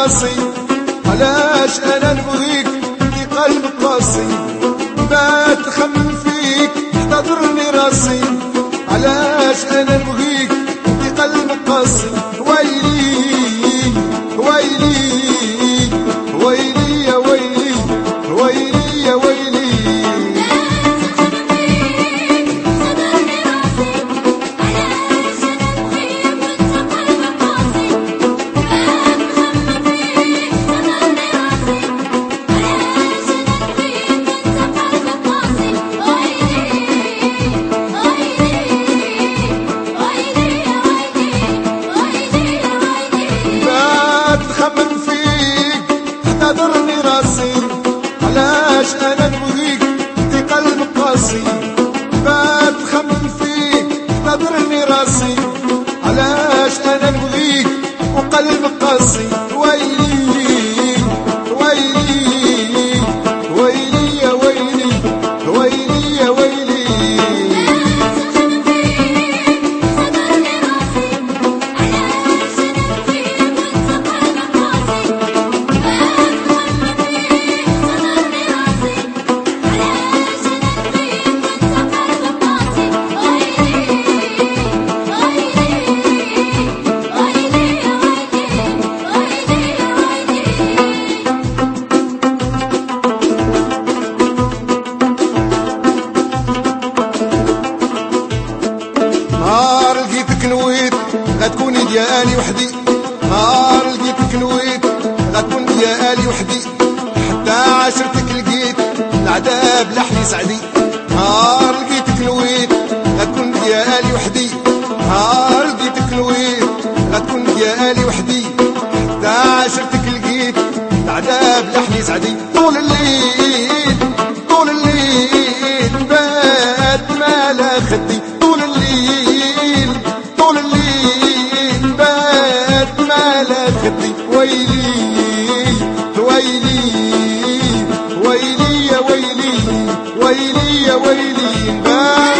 راسي علاش انا نبغيك في قلب قاسي ما تخمم فيك احتضرني راسي علاش انا نبغيك في قلب قاسي ويلي ويلي ويلي يا ويلي ويلي يا ويلي احتضرني راسي علاش انا نبغيك في قلب قاسي ما تخمم فيك احتضرني راسي علاش انا نبغيك وقلب قاسي ويلي ويلي ويلي يا ويلي ويلي يا ويلي نهار لقيتك نويت غتكوني ديالي وحدي نهار لقيتك نويت غتكون ديالي وحدي حتى عاشرتك لقيت العذاب لحلي سعدي نهار لقيتك نويت غتكون ديالي وحدي نهار لقيتك نويت غتكون ديالي وحدي حتى عاشرتك لقيت العذاب لحلي سعدي طول الليل طول الليل بات مالا خدي طول الليل طول الليل بات مالا خدي ويلي ويلي ويلي يا ويلي ويلي يا ويلي بات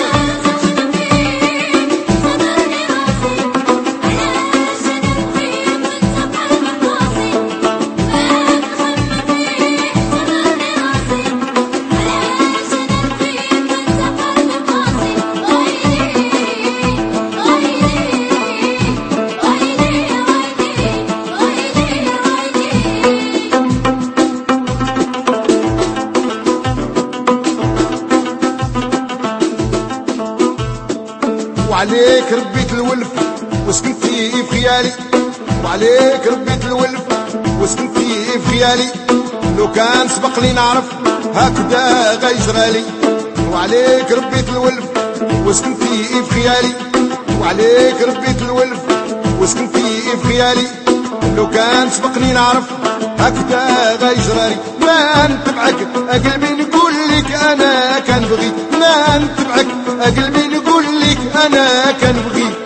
وعليك ربيت الولف وسكنت فيه في خيالي وعليك ربيت الولف وسكنت فيه في خيالي لو كان سبق لي نعرف هكذا غيجرالي وعليك ربيت الولف وسكنت فيه في خيالي وعليك ربيت الولف وسكنت فيه في خيالي لو كان سبقني نعرف هكذا غيجرالي ما نتبعك قلبي نقول لك انا كنبغيك ما نتبعك قلبي نقول لك انا كنبغيك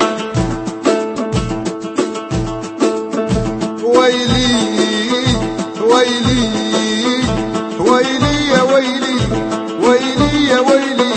ويلي ويلي ويلي يا ويلي ويلي يا ويلي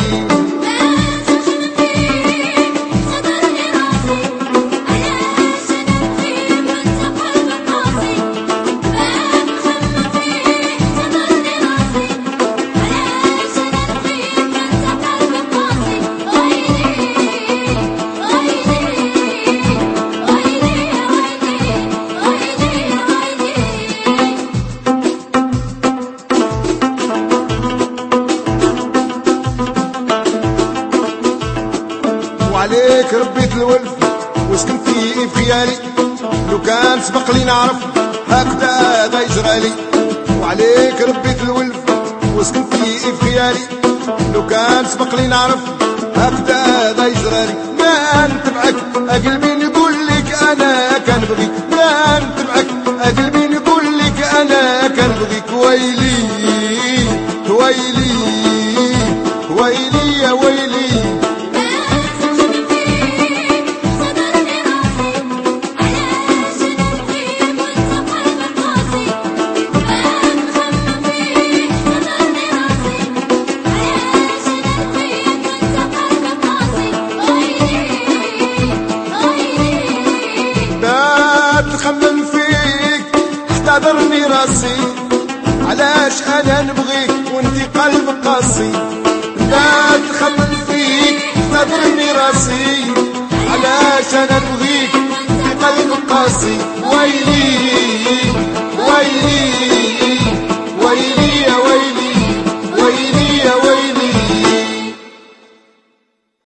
وعليك ربيت الولف وسكنت فيه في خيالي لو كان سبق لي نعرف هكذا غيجرالي وعليك ربيت الولف وسكنت فيه في خيالي لو كان سبق لي نعرف هكذا غيجرالي ما نتبعك قلبي نقول لك انا كنبغيك ما نتبعك قلبي نقول لك انا كنبغيك ويلي ويلي ويلي يا ويلي نستغرني راسي علاش انا نبغيك وانتي قلبك قاسي لا تخمم فيك نستغرني راسي علاش انا نبغيك وانتي قلبك قاسي ويلي ويلي